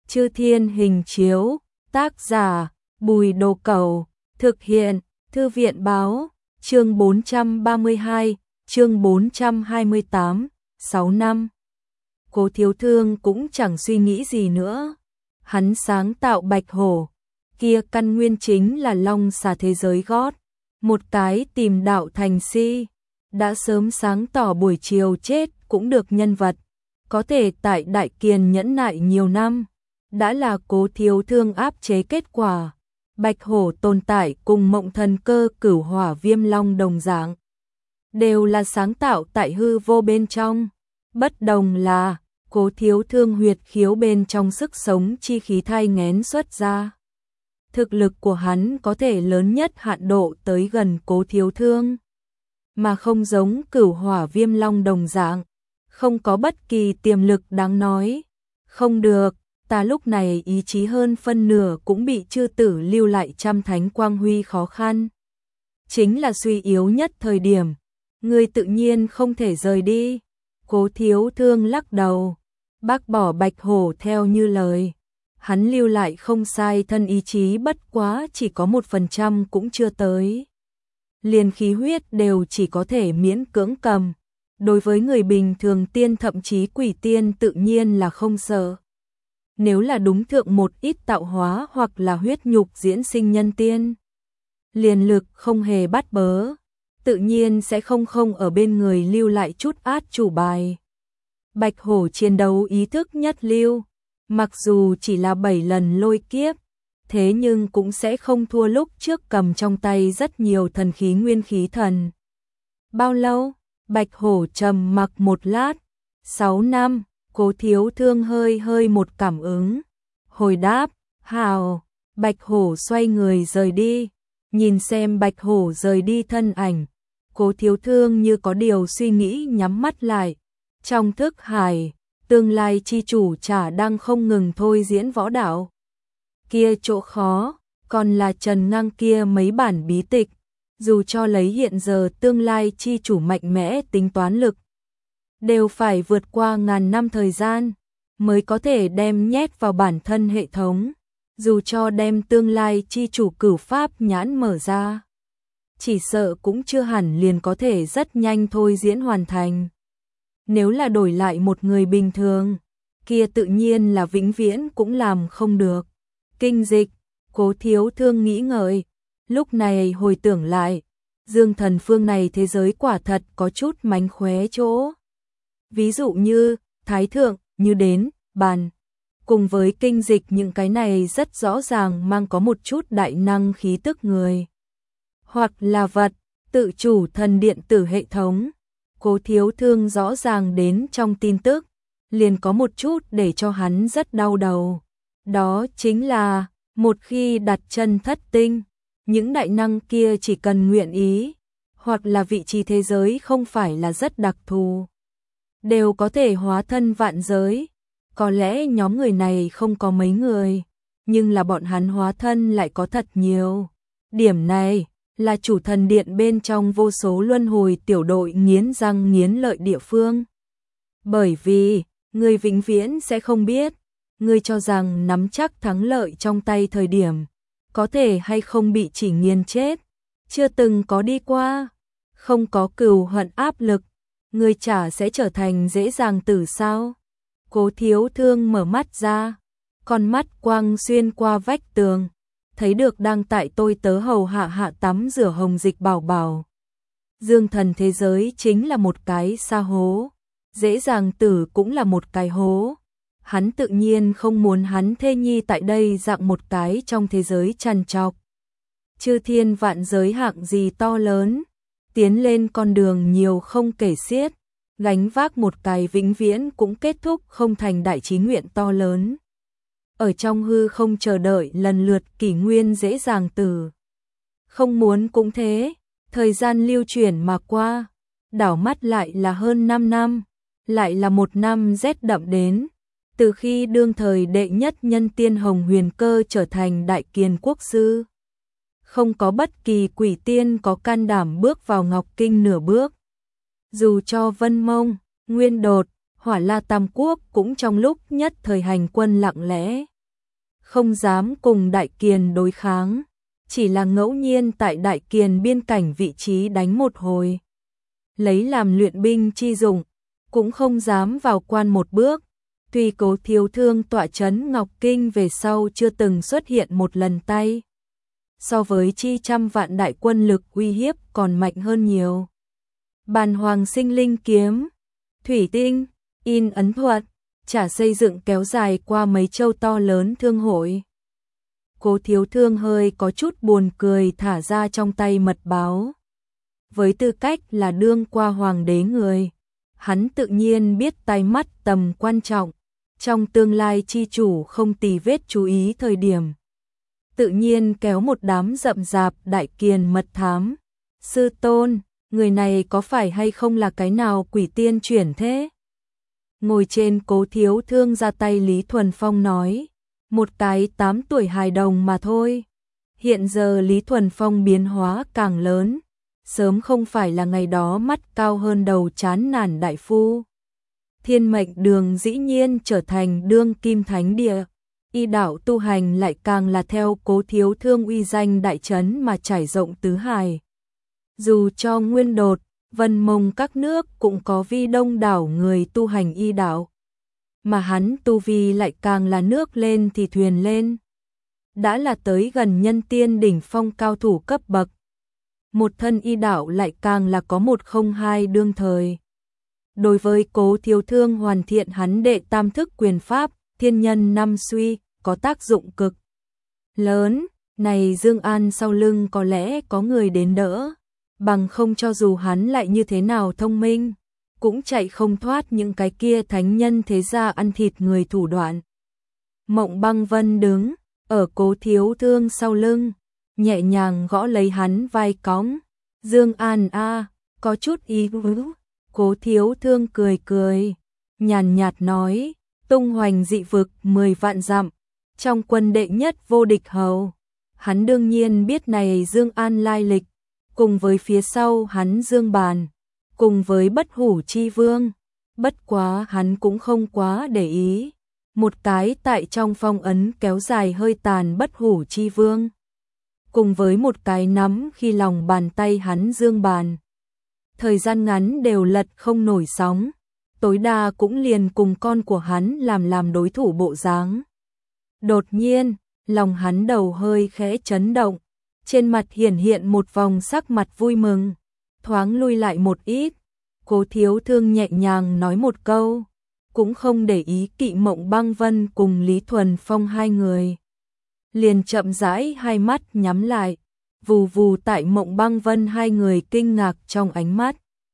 Chư Thiên hình chiếu, tác giả, Bùi Đồ Cẩu, thực hiện, Thư viện báo, chương 432, chương 428, 6 năm. Cố Thiếu Thương cũng chẳng suy nghĩ gì nữa. Hắn sáng tạo Bạch Hổ, kia căn nguyên chính là long xà thế giới gót. Một cái tìm đạo thành si, đã sớm sáng tỏ buổi chiều chết cũng được nhân vật. Có thể tại Đại Kiền nhẫn nại nhiều năm, đã là Cố Thiếu Thương áp chế kết quả. Bạch Hổ tồn tại cùng Mộng Thần Cơ Cửu Hỏa Viêm Long đồng dạng, đều là sáng tạo tại hư vô bên trong. Bất đồng là, Cố Thiếu Thương huyệt khiếu bên trong sức sống chi khí thai nghén xuất ra. Thực lực của hắn có thể lớn nhất hạn độ tới gần Cố Thiếu Thương, mà không giống Cửu Hỏa Viêm Long đồng dạng, không có bất kỳ tiềm lực đáng nói. Không được, ta lúc này ý chí hơn phân nửa cũng bị chư tử lưu lại trăm thánh quang huy khó khăn. Chính là suy yếu nhất thời điểm, ngươi tự nhiên không thể rời đi. Cố Thiếu Thương lắc đầu, bác bỏ Bạch Hổ theo như lời. Hắn lưu lại không sai thân ý chí bất quá chỉ có 1% cũng chưa tới. Liền khí huyết đều chỉ có thể miễn cưỡng cầm. Đối với người bình thường tiên thậm chí quỷ tiên tự nhiên là không sợ. Nếu là đúng thượng một ít tạo hóa hoặc là huyết nhục diễn sinh nhân tiên, liền lực không hề bắt bớ, tự nhiên sẽ không ở bên người lưu lại chút át chủ bài. Bạch Hổ chiến đấu ý thức nhất lưu, mặc dù chỉ là 7 lần lôi kiếp, thế nhưng cũng sẽ không thua lúc trước cầm trong tay rất nhiều thần khí nguyên khí thần. Bao lâu? Bạch Hổ trầm mặc một lát. 6 năm. Cố Thiếu Thương hơi một cảm ứng, hồi đáp, hào. Bạch Hổ xoay người rời đi. Nhìn xem Bạch Hổ rời đi thân ảnh, Cố Thiếu Thương như có điều suy nghĩ nhắm mắt lại. Trong thức hải, tương lai chi chủ chả đang không ngừng thôi diễn võ đạo. Kia chỗ khó, còn là trần ngang kia mấy bản bí tịch, dù cho lấy hiện giờ tương lai chi chủ mạnh mẽ tính toán lực, đều phải vượt qua ngàn năm thời gian, mới có thể đem nhét vào bản thân hệ thống, dù cho đem tương lai chi chủ cửu pháp nhãn mở ra. Chỉ sợ cũng chưa hẳn liền có thể rất nhanh thôi diễn hoàn thành. Nếu là đổi lại một người bình thường, kia tự nhiên là vĩnh viễn cũng làm không được. Kinh dịch, Cố Thiếu Thương nghĩ ngợi, lúc này hồi tưởng lại, Dương Thần phương này thế giới quả thật có chút mánh khóe chỗ. Ví dụ như, Thái Thượng, như đến, bàn. Cùng với kinh dịch những cái này rất rõ ràng mang có một chút đại năng khí tức người. Hoặc là vật, tự chủ thần điện tử hệ thống. Cố Thiếu Thương rõ ràng đến trong tin tức, liền có một chút để cho hắn rất đau đầu. Đó chính là, một khi đặt chân thất tinh, những đại năng kia chỉ cần nguyện ý, hoặc là vị trí thế giới không phải là rất đặc thù, đều có thể hóa thân vạn giới. Có lẽ nhóm người này không có mấy người, nhưng là bọn hắn hóa thân lại có thật nhiều. Điểm này là chủ thần điện bên trong vô số luân hồi tiểu đội nghiến răng nghiến lợi địa phương. Bởi vì, người vĩnh viễn sẽ không biết, người cho rằng nắm chắc thắng lợi trong tay thời điểm, có thể hay không bị chỉ nghiền chết, chưa từng có đi qua, không có cừu hận áp lực, người chả sẽ trở thành dễ dàng tử sao. Cố Thiếu Thương mở mắt ra, con mắt quang xuyên qua vách tường, thấy được đang tại tôi tớ hầu hạ tắm rửa Hồng Dịch Bảo Bảo. Dương Thần thế giới chính là một cái sa hố, dễ dàng tử cũng là một cái hố. Hắn tự nhiên không muốn hắn thê nhi tại đây dạng một cái trong thế giới trằn trọc. Chư thiên vạn giới hạng gì to lớn, tiến lên con đường nhiều không kể xiết, gánh vác một cái vĩnh viễn cũng kết thúc không thành đại chí nguyện to lớn. Ở trong hư không chờ đợi lần lượt kỷ nguyên dễ dàng tử. Không muốn cũng thế, thời gian lưu chuyển mà qua, đảo mắt lại là hơn 5 năm, lại là một năm rét đậm đến. Từ khi đương thời đệ nhất nhân tiên Hồng Huyền Cơ trở thành đại kiền quốc sư, không có bất kỳ quỷ tiên có can đảm bước vào Ngọc Kinh nửa bước. Dù cho Vân Mông, Nguyên Đột, Hỏa La Tam Quốc cũng trong lúc nhất thời hành quân lặng lẽ, không dám cùng Đại Kiền đối kháng, chỉ là ngẫu nhiên tại Đại Kiền biên cảnh vị trí đánh một hồi. Lấy làm luyện binh chi dụng, cũng không dám vào quan một bước. Tuy Cố Thiếu Thương tọa trấn Ngọc Kinh về sau chưa từng xuất hiện một lần tay. So với chi trăm vạn đại quân lực uy hiếp còn mạnh hơn nhiều. Bàn Hoàng Sinh Linh Kiếm, Thủy Tinh, in ấn thuật, trả xây dựng kéo dài qua mấy châu to lớn thương hội. Cố Thiếu Thương hơi có chút buồn cười thả ra trong tay mật báo. Với tư cách là đương qua hoàng đế người, hắn tự nhiên biết tai mắt tầm quan trọng, trong tương lai chi chủ không tì vết chú ý thời điểm. Tự nhiên kéo một đám rậm rạp Đại Kiền mật thám. Sư tôn, người này có phải hay không là cái nào quỷ tiên chuyển thế? Ngồi trên Cố Thiếu Thương ra tay Lý Thuần Phong nói, một cái 8 tuổi hài đồng mà thôi. Hiện giờ Lý Thuần Phong biến hóa càng lớn, sớm không phải là ngày đó mắt cao hơn đầu chán nản đại phu. Thiên mệnh đường dĩ nhiên trở thành đương kim thánh địa, y đạo tu hành lại càng là theo Cố Thiếu Thương uy danh đại trấn mà trải rộng tứ hải. Dù cho Nguyên Đột, Vân Mông các nước cũng có vi đông đảo người tu hành y đạo, mà hắn tu vi lại càng là nước lên thì thuyền lên. Đã là tới gần nhân tiên đỉnh phong cao thủ cấp bậc. Một thân y đạo lại càng là có 102 đương thời. Đối với Cố Thiếu Thương hoàn thiện hắn đệ tam thức quyền pháp, thiên nhân năm suy, có tác dụng cực lớn. Này Dương An sau lưng có lẽ có người đến đỡ, bằng không cho dù hắn lại như thế nào thông minh, cũng chạy không thoát những cái kia thánh nhân thế gia ăn thịt người thủ đoạn. Mộng Băng Vân đứng ở Cố Thiếu Thương sau lưng, nhẹ nhàng gõ lấy hắn vai cõng. Dương An a, có chút ý tứ. Cố Thiếu Thương cười cười, nhàn nhạt nói, tung hoành dị vực 10 vạn dặm, trong quân đệ nhất vô địch hầu. Hắn đương nhiên biết này Dương An lai lịch, cùng với phía sau hắn Dương Bàn, cùng với Bất Hủ Chi Vương. Bất quá hắn cũng không quá để ý. Một cái tại trong phong ấn kéo dài hơi tàn Bất Hủ Chi Vương, cùng với một cái nắm khi lòng bàn tay hắn Dương Bàn. Thời gian ngắn đều lật không nổi sóng, tối đa cũng liền cùng con của hắn làm đối thủ bộ dáng. Đột nhiên, lòng hắn đầu hơi khẽ chấn động, trên mặt hiển hiện một vòng sắc mặt vui mừng, thoáng lui lại một ít. Cố Thiếu Thương nhẹ nhàng nói một câu, cũng không để ý kỵ Mộng Băng Vân cùng Lý Thuần Phong hai người. Liền chậm rãi hai mắt nhắm lại, vù vù tại Mộng Băng Vân hai người kinh ngạc trong ánh mắt.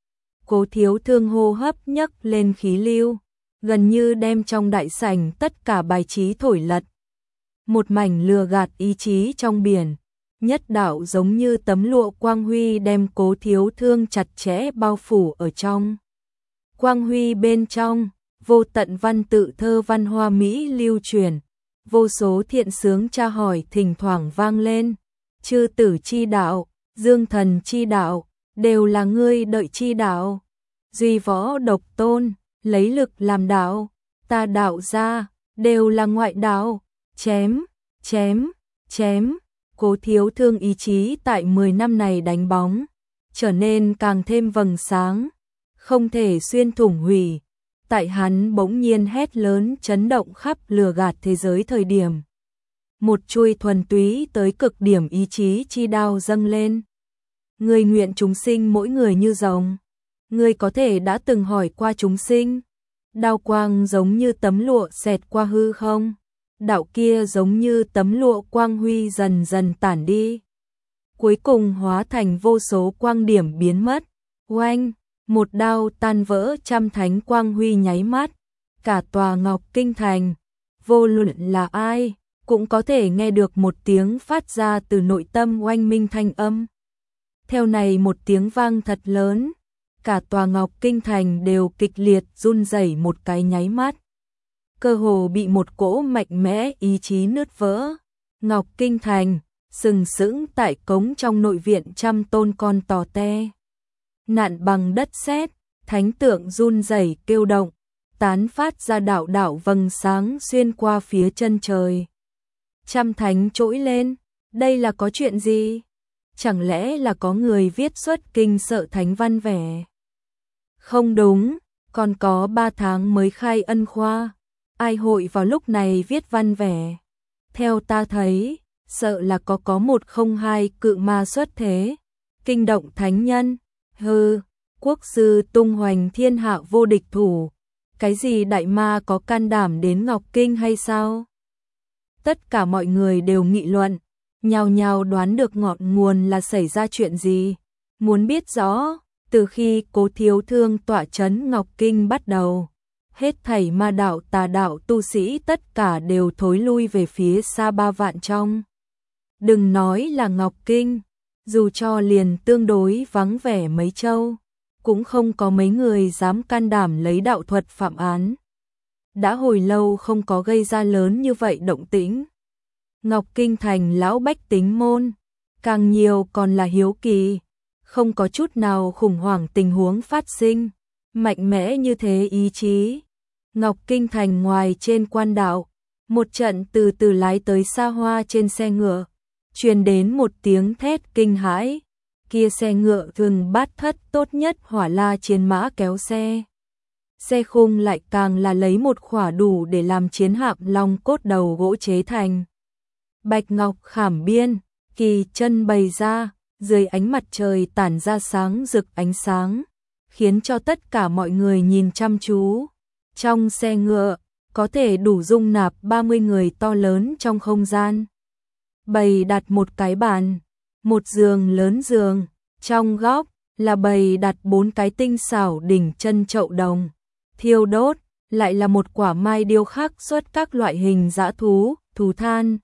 Cố Thiếu Thương hô hấp nhấc lên khí lưu, gần như đem trong đại sảnh tất cả bài trí thổi lật. Một mảnh lừa gạt ý chí trong biển, nhất đạo giống như tấm lụa quang huy đem Cố Thiếu Thương chặt chẽ bao phủ ở trong. Quang huy bên trong, vô tận văn tự thơ văn hoa mỹ lưu truyền, vô số thiện sướng tra hỏi thỉnh thoảng vang lên. Chư tử chi đạo, dương thần chi đạo, đều là ngươi đợi chi đạo. Duy võ độc tôn, lấy lực làm đạo, ta đạo ra, đều là ngoại đạo. Chém, chém, chém. Cố Thiếu Thương ý chí tại 10 năm này đánh bóng, trở nên càng thêm vầng sáng, không thể xuyên thủng hủy. Tại hắn bỗng nhiên hét lớn chấn động khắp lừa gạt thế giới thời điểm, một chuôi thuần túy tới cực điểm ý chí chi đao dâng lên. Người nguyện chúng sinh mỗi người như rồng. Người có thể đã từng hỏi qua chúng sinh. Đao quang giống như tấm lụa xẹt qua hư không. Đạo kia giống như tấm lụa quang huy dần dần tản đi, cuối cùng hóa thành vô số quang điểm biến mất. Oanh, một đao tan vỡ trăm thánh quang huy nháy mắt. Cả tòa Ngọc Kinh thành, vô luận là ai, cũng có thể nghe được một tiếng phát ra từ nội tâm oanh minh thanh âm. Theo này một tiếng vang thật lớn, cả tòa Ngọc Kinh thành đều kịch liệt run rẩy một cái nháy mắt, cơ hồ bị một cỗ mạnh mẽ ý chí nứt vỡ. Ngọc Kinh thành sừng sững tại cống trong nội viện trăm tôn con tò te, nặn bằng đất sét, thánh tượng run rẩy kêu động, tán phát ra đạo đạo vầng sáng xuyên qua phía chân trời. Trăm thánh trỗi lên, đây là có chuyện gì? Chẳng lẽ là có người viết xuất kinh sợ thánh văn vẻ? Không đúng, còn có 3 tháng mới khai ân khoa, ai hội vào lúc này viết văn vẻ? Theo ta thấy, sợ là có 102 cự ma xuất thế, kinh động thánh nhân. Hừ, quốc sư tung hoành thiên hạ vô địch thủ, cái gì đại ma có can đảm đến Ngọc Kinh hay sao? Tất cả mọi người đều nghị luận, nhao nhao đoán được ngọn nguồn là xảy ra chuyện gì. Muốn biết rõ, từ khi Cố Thiếu Thương tọa trấn Ngọc Kinh bắt đầu, hết thảy ma đạo tà đạo tu sĩ tất cả đều thối lui về phía xa 3 vạn trong. Đừng nói là Ngọc Kinh, dù cho liền tương đối vắng vẻ mấy châu, cũng không có mấy người dám can đảm lấy đạo thuật phạm án. Đã hồi lâu không có gây ra lớn như vậy động tĩnh. Ngọc Kinh thành lão bách tính môn, càng nhiều còn là hiếu kỳ, không có chút nào khủng hoảng tình huống phát sinh, mạnh mẽ như thế ý chí. Ngọc Kinh thành ngoài trên quan đạo, một trận từ từ lái tới xa hoa trên xe ngựa, truyền đến một tiếng thét kinh hãi. Kia xe ngựa thường bát thất tốt nhất hỏa la chiến mã kéo xe. Xe khung lại càng là lấy một khỏa đủ để làm chiến hạm long cốt đầu gỗ chế thành. Bạch ngọc khảm biên, kỳ chân bày ra, dưới ánh mặt trời tản ra sáng rực ánh sáng, khiến cho tất cả mọi người nhìn chăm chú. Trong xe ngựa, có thể đủ dung nạp 30 người to lớn trong không gian. Bày đặt một cái bàn, một giường lớn giường, trong góc là bày đặt 4 cái tinh xảo đỉnh chân chậu đồng, thiêu đốt, lại là một quả mai điêu khắc xuất các loại hình dã thú, thú than.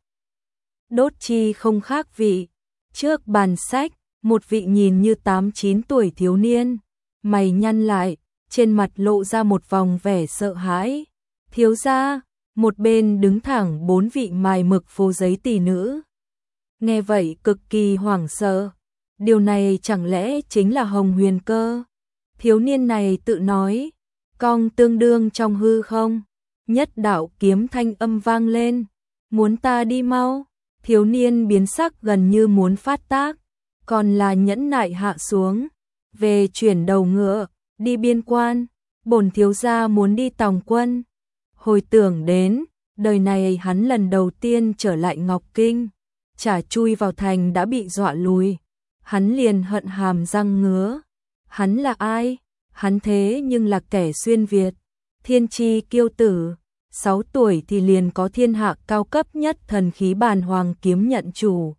Đốt chi không khác vị, trước bàn sách, một vị nhìn như 8-9 tuổi thiếu niên, mày nhăn lại, trên mặt lộ ra một vòng vẻ sợ hãi. Thiếu gia, một bên đứng thẳng 4 vị mài mực phô giấy tỷ nữ. Nghe vậy cực kỳ hoảng sợ, điều này chẳng lẽ chính là Hồng Huyền Cơ? Thiếu niên này tự nói, cong tương đương trong hư không, nhất đạo kiếm thanh âm vang lên, muốn ta đi mau. Thiếu niên biến sắc gần như muốn phát tác, còn là nhẫn nại hạ xuống, về chuyển đầu ngựa, đi biên quan, bổn thiếu gia muốn đi tòng quân. Hồi tưởng đến, đời này hắn lần đầu tiên trở lại Ngọc Kinh, chả chui vào thành đã bị dọa lùi, hắn liền hận hàm răng ngứa. Hắn là ai? Hắn thế nhưng là kẻ xuyên Việt, thiên chi kiêu tử, 6 tuổi thì liền có thiên hạ cao cấp nhất thần khí bàn hoàng kiếm nhận chủ.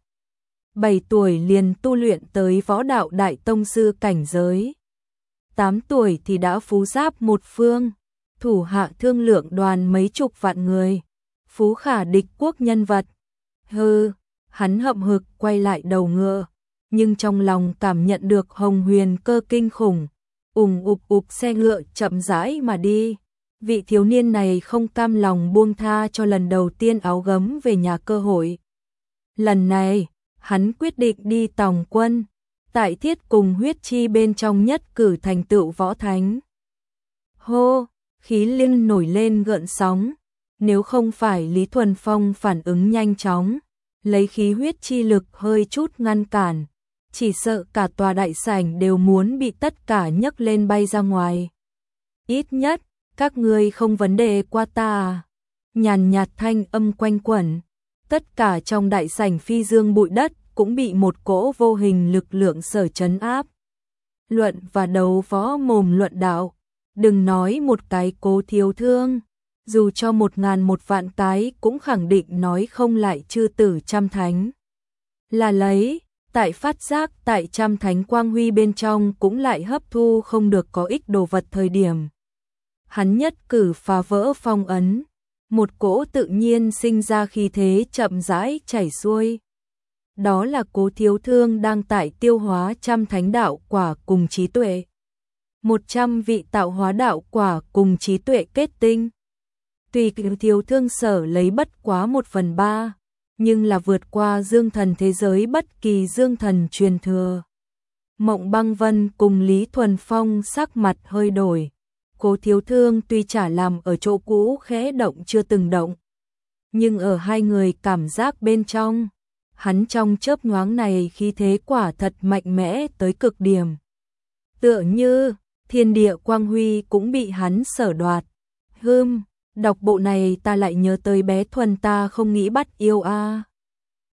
7 tuổi liền tu luyện tới võ đạo đại tông sư cảnh giới. 8 tuổi thì đã phú giáp một phương, thủ hạ thương lượng đoàn mấy chục vạn người, phú khả địch quốc nhân vật. Hừ, hắn hậm hực quay lại đầu ngựa, nhưng trong lòng cảm nhận được Hồng Huyền Cơ kinh khủng, ụp xe ngựa chậm rãi mà đi. Vị thiếu niên này không cam lòng buông tha cho lần đầu tiên áo gấm về nhà cơ hội. Lần này, hắn quyết định đi tòng quân, tại Thiết cùng Huyết Chi bên trong nhất cử thành tựu võ thánh. Hô, khí linh nổi lên gợn sóng, nếu không phải Lý Thuần Phong phản ứng nhanh chóng, lấy khí huyết chi lực hơi chút ngăn cản, chỉ sợ cả tòa đại sảnh đều muốn bị tất cả nhấc lên bay ra ngoài. Ít nhất, các ngươi không vấn đề qua ta à? Nhàn nhạt thanh âm quanh quẩn, tất cả trong đại sảnh phi dương bụi đất cũng bị một cỗ vô hình lực lượng sở trấn áp. Luận và đấu võ mồm luận đạo, đừng nói một cái Cố Thiếu Thương, dù cho 1000 1 vạn cái cũng khẳng định nói không lại chư tử trăm thánh. Là lấy, tại phát giác tại trăm thánh quang huy bên trong cũng lại hấp thu không được có ích đồ vật thời điểm. Hắn nhất cử phá vỡ phong ấn, một cỗ tự nhiên sinh ra khí thế chậm rãi chảy xuôi. Đó là Cố Thiếu Thương đang tại tiêu hóa trăm thánh đạo quả cùng trí tuệ. 100 vị tạo hóa đạo quả cùng trí tuệ kết tinh. Tùy Thiếu Thương sở lấy bất quá 1/3, nhưng là vượt qua dương thần thế giới bất kỳ dương thần truyền thừa. Mộng Băng Vân cùng Lý Thuần Phong sắc mặt hơi đổi. Cố Thiếu Thương tuy chả làm ở chỗ cũ khẽ động chưa từng động, nhưng ở hai người cảm giác bên trong, hắn trong chớp nhoáng này khí thế quả thật mạnh mẽ tới cực điểm. Tựa như thiên địa quang huy cũng bị hắn sở đoạt. Đọc bộ này ta lại nhớ tới bé Thuần ta không nghĩ bắt yêu a.